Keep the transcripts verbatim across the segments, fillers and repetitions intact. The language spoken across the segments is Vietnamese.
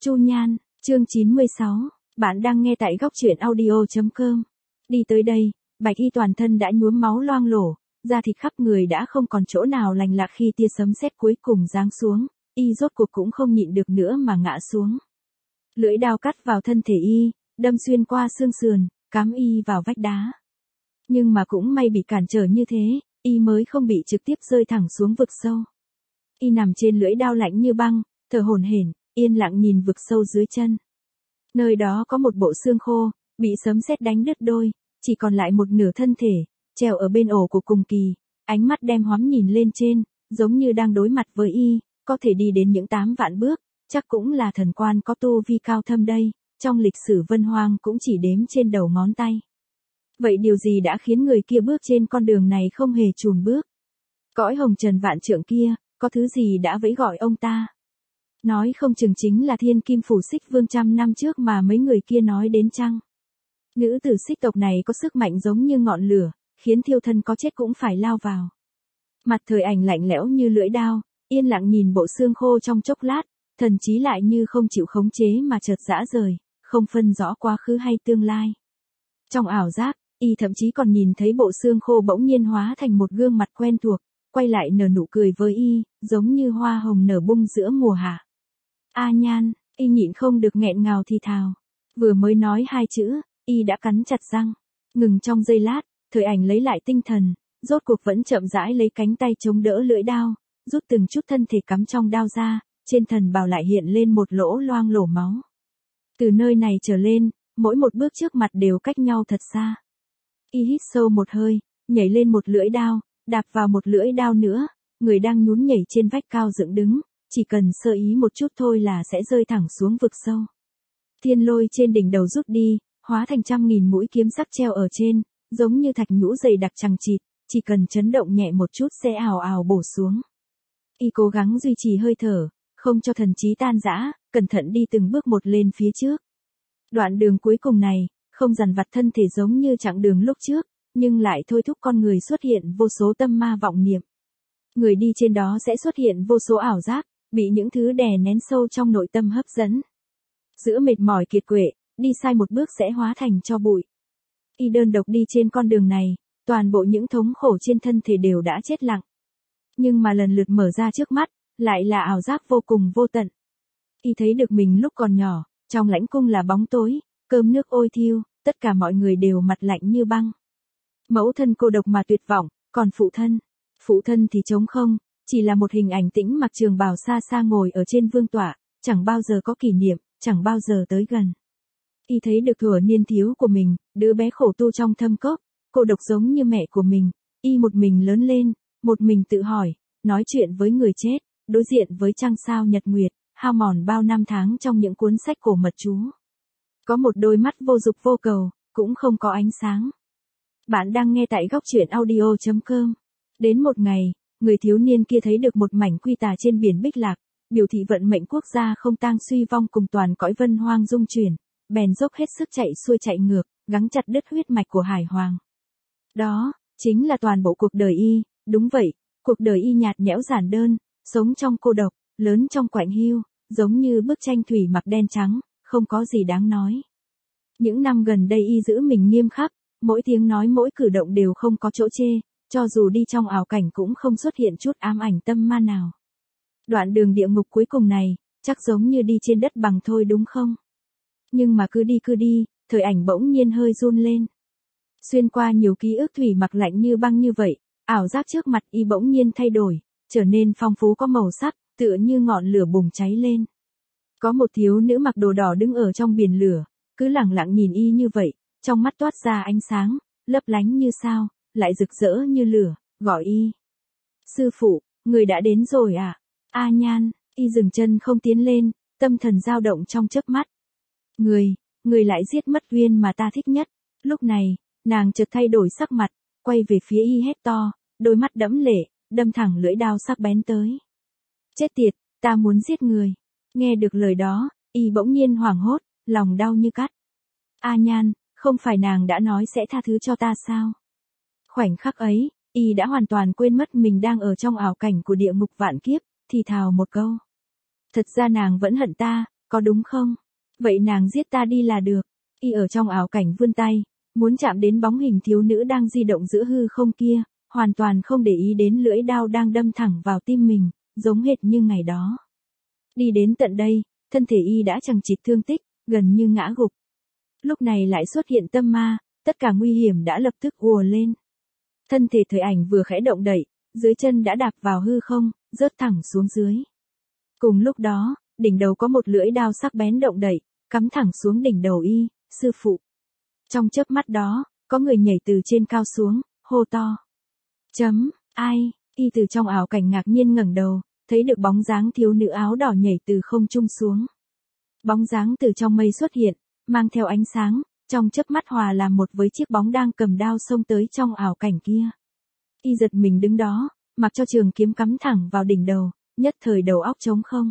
Chu Nhan, chương chín mươi sáu, bạn đang nghe tại góc truyện audio chấm com. Đi tới đây, Bạch Y toàn thân đã nhuốm máu loang lổ, da thịt khắp người đã không còn chỗ nào lành lặn khi tia sấm sét cuối cùng giáng xuống, y rốt cuộc cũng không nhịn được nữa mà ngã xuống. Lưỡi dao cắt vào thân thể y, đâm xuyên qua xương sườn, cắm y vào vách đá. Nhưng mà cũng may bị cản trở như thế, y mới không bị trực tiếp rơi thẳng xuống vực sâu. Y nằm trên lưỡi dao lạnh như băng, thở hổn hển, yên lặng nhìn vực sâu dưới chân. Nơi đó có một bộ xương khô, bị sấm sét đánh đứt đôi, chỉ còn lại một nửa thân thể, treo ở bên ổ của cùng kỳ, ánh mắt đem hoắm nhìn lên trên, giống như đang đối mặt với y, có thể đi đến những tám vạn bước, chắc cũng là thần quan có tu vi cao thâm đây, trong lịch sử Vân Hoang cũng chỉ đếm trên đầu ngón tay. Vậy điều gì đã khiến người kia bước trên con đường này không hề chùn bước? Cõi hồng trần vạn trượng kia, có thứ gì đã vẫy gọi ông ta? Nói không chừng chính là thiên kim phủ Xích Vương trăm năm trước mà mấy người kia nói đến chăng? Nữ tử Xích tộc này có sức mạnh giống như ngọn lửa, khiến thiêu thân có chết cũng phải lao vào. Mặt Thời Ảnh lạnh lẽo như lưỡi dao, yên lặng nhìn bộ xương khô trong chốc lát, thần trí lại như không chịu khống chế mà chợt rã rời, không phân rõ quá khứ hay tương lai. Trong ảo giác, y thậm chí còn nhìn thấy bộ xương khô bỗng nhiên hóa thành một gương mặt quen thuộc, quay lại nở nụ cười với y, giống như hoa hồng nở bung giữa mùa hạ. A Nhan, y nhịn không được nghẹn ngào thì thào. Vừa mới nói hai chữ, y đã cắn chặt răng. Ngừng trong giây lát, Thời Ảnh lấy lại tinh thần, rốt cuộc vẫn chậm rãi lấy cánh tay chống đỡ lưỡi dao, rút từng chút thân thể cắm trong đao ra, trên thần bào lại hiện lên một lỗ loang lổ máu. Từ nơi này trở lên, mỗi một bước trước mặt đều cách nhau thật xa. Y hít sâu một hơi, nhảy lên một lưỡi dao, đạp vào một lưỡi dao nữa, người đang nhún nhảy trên vách cao dựng đứng, chỉ cần sơ ý một chút thôi là sẽ rơi thẳng xuống vực sâu. Thiên lôi trên đỉnh đầu rút đi, hóa thành trăm nghìn mũi kiếm sắc treo ở trên, giống như thạch nhũ dày đặc chằng chịt, chỉ cần chấn động nhẹ một chút sẽ ào ào bổ xuống. Y cố gắng duy trì hơi thở, không cho thần trí tan rã, cẩn thận đi từng bước một lên phía trước. Đoạn đường cuối cùng này, không dằn vặt thân thể giống như chặng đường lúc trước, nhưng lại thôi thúc con người xuất hiện vô số tâm ma vọng niệm. Người đi trên đó sẽ xuất hiện vô số ảo giác, bị những thứ đè nén sâu trong nội tâm hấp dẫn. Giữa mệt mỏi kiệt quệ, đi sai một bước sẽ hóa thành tro bụi. Y đơn độc đi trên con đường này, toàn bộ những thống khổ trên thân thể đều đã chết lặng. Nhưng mà lần lượt mở ra trước mắt, lại là ảo giác vô cùng vô tận. Y thấy được mình lúc còn nhỏ, trong lãnh cung là bóng tối, cơm nước ôi thiêu, tất cả mọi người đều mặt lạnh như băng. Mẫu thân cô độc mà tuyệt vọng, còn phụ thân, phụ thân thì trống không, chỉ là một hình ảnh tĩnh mặc trường bào xa xa ngồi ở trên vương tọa, chẳng bao giờ có kỷ niệm, chẳng bao giờ tới gần. Y thấy được thuở niên thiếu của mình, đứa bé khổ tu trong thâm cốc, cô độc giống như mẹ của mình, y một mình lớn lên, một mình tự hỏi, nói chuyện với người chết, đối diện với trăng sao nhật nguyệt, hao mòn bao năm tháng trong những cuốn sách cổ mật chú. Có một đôi mắt vô dục vô cầu, cũng không có ánh sáng. Bạn đang nghe tại góc truyện audio chấm com. Đến một ngày, người thiếu niên kia thấy được một mảnh quy tà trên biển Bích Lạc, biểu thị vận mệnh quốc gia không tang suy vong cùng toàn cõi Vân Hoang dung chuyển, bèn dốc hết sức chạy xuôi chạy ngược, gắng chặt đứt huyết mạch của Hải Hoàng. Đó, chính là toàn bộ cuộc đời y, đúng vậy, cuộc đời y nhạt nhẽo giản đơn, sống trong cô độc, lớn trong quạnh hiu, giống như bức tranh thủy mặc đen trắng, không có gì đáng nói. Những năm gần đây y giữ mình nghiêm khắc, mỗi tiếng nói mỗi cử động đều không có chỗ chê, cho dù đi trong ảo cảnh cũng không xuất hiện chút ám ảnh tâm ma nào. Đoạn đường địa ngục cuối cùng này, chắc giống như đi trên đất bằng thôi đúng không? Nhưng mà cứ đi cứ đi, Thời Ảnh bỗng nhiên hơi run lên. Xuyên qua nhiều ký ức thủy mặc lạnh như băng như vậy, ảo giác trước mặt y bỗng nhiên thay đổi, trở nên phong phú có màu sắc, tựa như ngọn lửa bùng cháy lên. Có một thiếu nữ mặc đồ đỏ đứng ở trong biển lửa, cứ lẳng lặng nhìn y như vậy, trong mắt toát ra ánh sáng, lấp lánh như sao, lại rực rỡ như lửa, gọi y. Sư phụ, người đã đến rồi à? A Nhan, y dừng chân không tiến lên, tâm thần dao động trong chớp mắt. Người, người lại giết mất Uyên mà ta thích nhất. Lúc này, nàng chợt thay đổi sắc mặt, quay về phía y hét to, đôi mắt đẫm lệ, đâm thẳng lưỡi dao sắc bén tới. Chết tiệt, ta muốn giết người. Nghe được lời đó, y bỗng nhiên hoảng hốt, lòng đau như cắt. A Nhan, không phải nàng đã nói sẽ tha thứ cho ta sao? Khoảnh khắc ấy, y đã hoàn toàn quên mất mình đang ở trong ảo cảnh của địa ngục vạn kiếp, thì thào một câu. Thật ra nàng vẫn hận ta, có đúng không? Vậy nàng giết ta đi là được. Y ở trong ảo cảnh vươn tay, muốn chạm đến bóng hình thiếu nữ đang di động giữa hư không kia, hoàn toàn không để ý đến lưỡi đao đang đâm thẳng vào tim mình, giống hệt như ngày đó. Đi đến tận đây, thân thể Y đã chằng chịt thương tích, gần như ngã gục. Lúc này lại xuất hiện tâm ma, tất cả nguy hiểm đã lập tức ùa lên. Thân thể Thời Ảnh vừa khẽ động đậy, dưới chân đã đạp vào hư không, rớt thẳng xuống dưới. Cùng lúc đó, đỉnh đầu có một lưỡi đao sắc bén động đậy, cắm thẳng xuống đỉnh đầu Y, sư phụ. Trong chớp mắt đó, có người nhảy từ trên cao xuống, hô to. Chấm, ai, Y từ trong ảo cảnh ngạc nhiên ngẩng đầu, thấy được bóng dáng thiếu nữ áo đỏ nhảy từ không trung xuống. Bóng dáng từ trong mây xuất hiện, mang theo ánh sáng, trong chớp mắt hòa làm một với chiếc bóng đang cầm đao xông tới trong ảo cảnh kia. Y giật mình đứng đó, mặc cho trường kiếm cắm thẳng vào đỉnh đầu, nhất thời đầu óc trống không.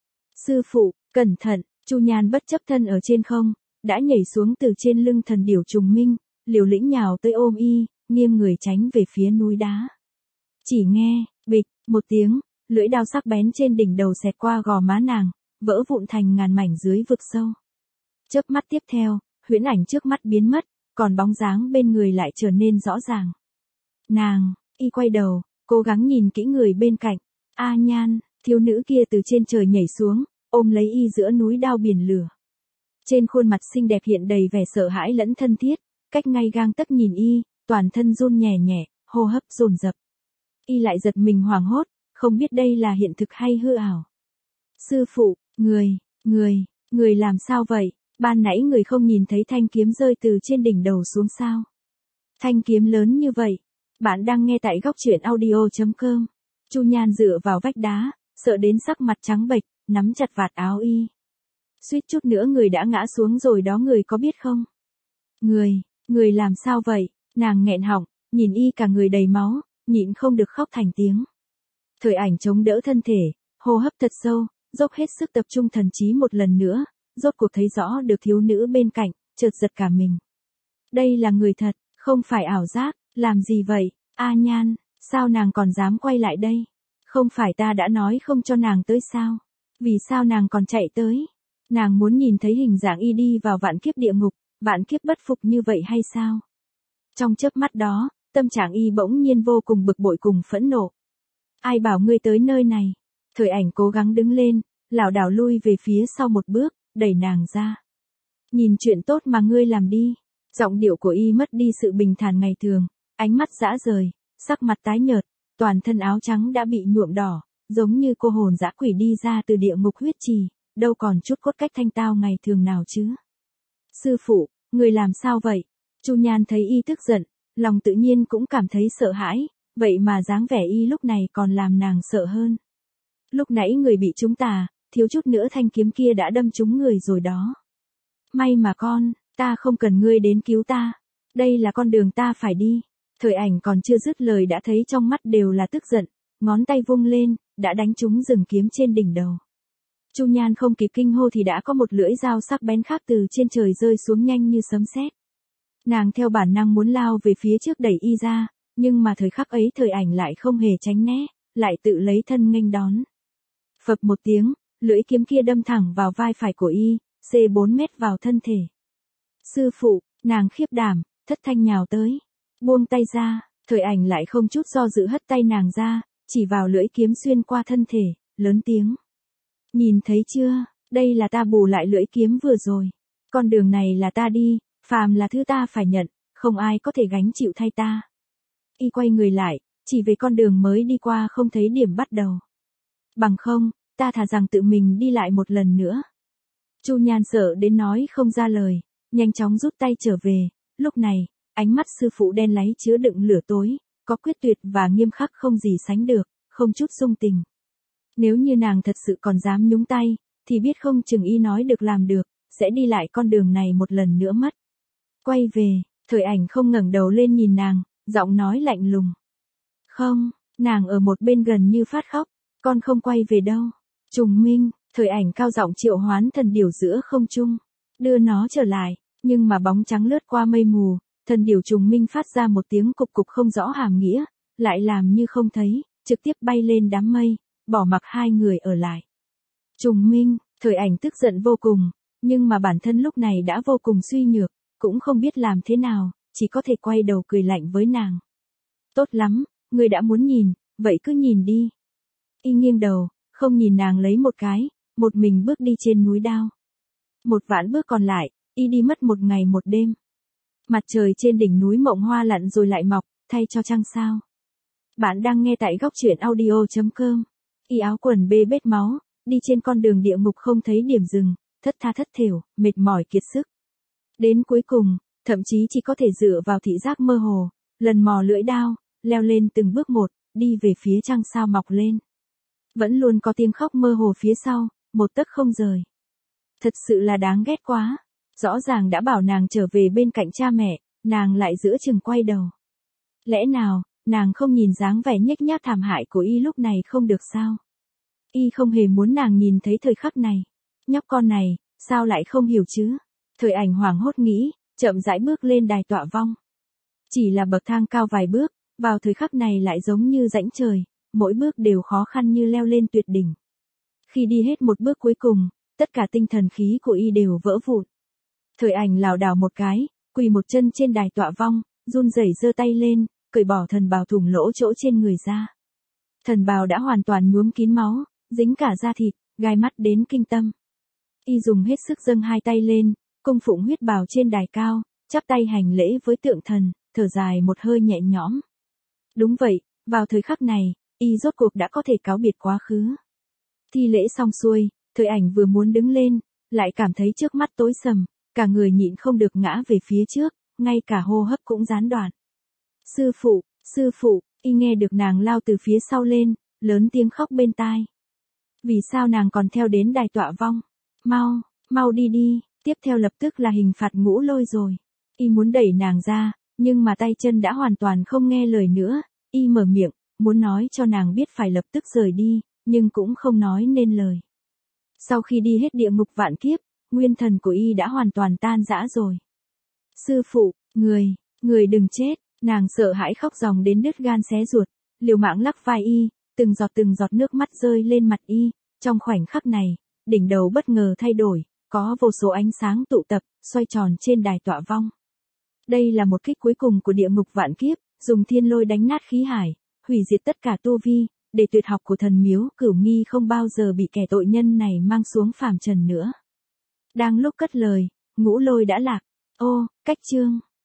Sư phụ, cẩn thận, Chu Nhan bất chấp thân ở trên không, đã nhảy xuống từ trên lưng thần điểu trùng minh, liều lĩnh nhào tới ôm Y, nghiêng người tránh về phía núi đá. Chỉ nghe, bịch, một tiếng, lưỡi đao sắc bén trên đỉnh đầu xẹt qua gò má nàng, vỡ vụn thành ngàn mảnh dưới vực sâu. Chớp mắt tiếp theo, huyễn ảnh trước mắt biến mất, còn bóng dáng bên người lại trở nên rõ ràng. Nàng, Y quay đầu, cố gắng nhìn kỹ người bên cạnh. A Nhan, thiếu nữ kia từ trên trời nhảy xuống, ôm lấy Y giữa núi đao biển lửa. Trên khuôn mặt xinh đẹp hiện đầy vẻ sợ hãi lẫn thân thiết, cách ngay gang tấc nhìn Y, toàn thân run nhẹ nhẹ, hô hấp dồn dập. Y lại giật mình hoảng hốt, không biết đây là hiện thực hay hư ảo. Sư phụ, người, người, người làm sao vậy? Ban nãy người không nhìn thấy thanh kiếm rơi từ trên đỉnh đầu xuống sao? Thanh kiếm lớn như vậy. Bạn đang nghe tại góc truyện audio chấm com. Chu Nhan dựa vào vách đá, sợ đến sắc mặt trắng bệch, nắm chặt vạt áo Y. Suýt chút nữa người đã ngã xuống rồi đó, người có biết không? Người, người làm sao vậy? Nàng nghẹn họng, nhìn Y cả người đầy máu, nhịn không được khóc thành tiếng. Thời Ảnh chống đỡ thân thể, hô hấp thật sâu, dốc hết sức tập trung thần trí một lần nữa, rốt cuộc thấy rõ được thiếu nữ bên cạnh, chợt giật cả mình. Đây là người thật, không phải ảo giác, làm gì vậy? A Nhan, sao nàng còn dám quay lại đây? Không phải ta đã nói không cho nàng tới sao? Vì sao nàng còn chạy tới? Nàng muốn nhìn thấy hình dạng Y đi vào vạn kiếp địa ngục, vạn kiếp bất phục như vậy hay sao? Trong chớp mắt đó, tâm trạng Y bỗng nhiên vô cùng bực bội cùng phẫn nộ. Ai bảo ngươi tới nơi này? Thời Ảnh cố gắng đứng lên, lảo đảo lui về phía sau một bước, đẩy nàng ra. Nhìn chuyện tốt mà ngươi làm đi. Giọng điệu của Y mất đi sự bình thản ngày thường, ánh mắt dã rời, sắc mặt tái nhợt, toàn thân áo trắng đã bị nhuộm đỏ, giống như cô hồn dã quỷ đi ra từ địa ngục huyết trì, đâu còn chút cốt cách thanh tao ngày thường nào chứ. Sư phụ, người làm sao vậy? Chu Nhan thấy Y tức giận, lòng tự nhiên cũng cảm thấy sợ hãi, vậy mà dáng vẻ Y lúc này còn làm nàng sợ hơn. Lúc nãy người bị trúng tà, thiếu chút nữa thanh kiếm kia đã đâm trúng người rồi đó. May mà con, ta không cần ngươi đến cứu ta. Đây là con đường ta phải đi. Thời Ảnh còn chưa dứt lời đã thấy trong mắt đều là tức giận, ngón tay vung lên, đã đánh trúng rừng kiếm trên đỉnh đầu. Chu Nhan không kịp kinh hô thì đã có một lưỡi dao sắc bén khác từ trên trời rơi xuống nhanh như sấm sét. Nàng theo bản năng muốn lao về phía trước đẩy Y ra, nhưng mà thời khắc ấy Thời Ảnh lại không hề tránh né, lại tự lấy thân nghênh đón. Phập một tiếng, lưỡi kiếm kia đâm thẳng vào vai phải của Y, xê bốn mét vào thân thể. Sư phụ, nàng khiếp đảm, thất thanh nhào tới. Buông tay ra, Thời Ảnh lại không chút do dự hất tay nàng ra, chỉ vào lưỡi kiếm xuyên qua thân thể, lớn tiếng. Nhìn thấy chưa, đây là ta bù lại lưỡi kiếm vừa rồi. Con đường này là ta đi, phàm là thứ ta phải nhận, không ai có thể gánh chịu thay ta. Y quay người lại, chỉ về con đường mới đi qua không thấy điểm bắt đầu. Bằng không, ta thà rằng tự mình đi lại một lần nữa. Chu Nhan sợ đến nói không ra lời, nhanh chóng rút tay trở về, lúc này, ánh mắt sư phụ đen láy chứa đựng lửa tối, có quyết tuyệt và nghiêm khắc không gì sánh được, không chút dung tình. Nếu như nàng thật sự còn dám nhúng tay, thì biết không chừng Y nói được làm được, sẽ đi lại con đường này một lần nữa mất. Quay về, Thời Ảnh không ngẩng đầu lên nhìn nàng, giọng nói lạnh lùng. Không, nàng ở một bên gần như phát khóc, con không quay về đâu. Trùng Minh, Thời Ảnh cao giọng triệu hoán thần điểu giữa không trung, đưa nó trở lại, nhưng mà bóng trắng lướt qua mây mù, thần điểu Trùng Minh phát ra một tiếng cục cục không rõ hàm nghĩa, lại làm như không thấy, trực tiếp bay lên đám mây, bỏ mặc hai người ở lại. Trùng Minh, Thời ảnh tức giận vô cùng, nhưng mà bản thân lúc này đã vô cùng suy nhược, cũng không biết làm thế nào, chỉ có thể quay đầu cười lạnh với nàng. Tốt lắm, ngươi đã muốn nhìn, vậy cứ nhìn đi. Y nghiêng đầu, không nhìn nàng lấy một cái, một mình bước đi trên núi đao. Một vạn bước còn lại, y đi mất một ngày một đêm. Mặt trời trên đỉnh núi Mộng Hoa lặn rồi lại mọc, thay cho trăng sao. Bạn đang nghe tại góc truyện audio chấm com. Y áo quần bê bết máu, đi trên con đường địa ngục không thấy điểm dừng, thất tha thất thểu, mệt mỏi kiệt sức. Đến cuối cùng, thậm chí chỉ có thể dựa vào thị giác mơ hồ, lần mò lưỡi đao, leo lên từng bước một, đi về phía trăng sao mọc lên. Vẫn luôn có tiếng khóc mơ hồ phía sau, một tấc không rời. Thật sự là đáng ghét quá. Rõ ràng đã bảo nàng trở về bên cạnh cha mẹ, nàng lại giữa chừng quay đầu. Lẽ nào, nàng không nhìn dáng vẻ nhếch nhác thảm hại của y lúc này không được sao? Y không hề muốn nàng nhìn thấy thời khắc này. Nhóc con này, sao lại không hiểu chứ? Thời ảnh hoảng hốt nghĩ, chậm rãi bước lên đài tọa vong. Chỉ là bậc thang cao vài bước, vào thời khắc này lại giống như rãnh trời, mỗi bước đều khó khăn như leo lên tuyệt đỉnh. Khi đi hết một bước cuối cùng, tất cả tinh thần khí của y đều vỡ vụn. Thời ảnh lảo đảo một cái, quỳ một chân trên đài tọa vong, run rẩy giơ tay lên, cởi bỏ thần bào thủng lỗ chỗ trên người ra. Thần bào đã hoàn toàn nhuốm kín máu, dính cả da thịt, gai mắt đến kinh tâm. Y dùng hết sức dâng hai tay lên, cung phụng huyết bào trên đài cao, chắp tay hành lễ với tượng thần, thở dài một hơi nhẹ nhõm. Đúng vậy, vào thời khắc này, y rốt cuộc đã có thể cáo biệt quá khứ. Thi lễ xong xuôi, thời ảnh vừa muốn đứng lên, lại cảm thấy trước mắt tối sầm, cả người nhịn không được ngã về phía trước, ngay cả hô hấp cũng gián đoạn. Sư phụ, sư phụ, y nghe được nàng lao từ phía sau lên, lớn tiếng khóc bên tai. Vì sao nàng còn theo đến đài tọa vong? Mau, mau đi đi, tiếp theo lập tức là hình phạt ngũ lôi rồi. Y muốn đẩy nàng ra, nhưng mà tay chân đã hoàn toàn không nghe lời nữa, y mở miệng, muốn nói cho nàng biết phải lập tức rời đi, nhưng cũng không nói nên lời. Sau khi đi hết địa ngục vạn kiếp, nguyên thần của y đã hoàn toàn tan rã rồi. Sư phụ, người, người đừng chết, nàng sợ hãi khóc ròng đến đứt gan xé ruột, liều mạng lắc vai y, từng giọt từng giọt nước mắt rơi lên mặt y, trong khoảnh khắc này, đỉnh đầu bất ngờ thay đổi, có vô số ánh sáng tụ tập, xoay tròn trên đài tọa vong. Đây là một kích cuối cùng của địa ngục vạn kiếp, dùng thiên lôi đánh nát khí hải, hủy diệt tất cả tu vi, để tuyệt học của thần miếu Cửu Nghi không bao giờ bị kẻ tội nhân này mang xuống phàm trần nữa. Đang lúc cất lời, ngũ lôi đã lạc. Ô, cách chương.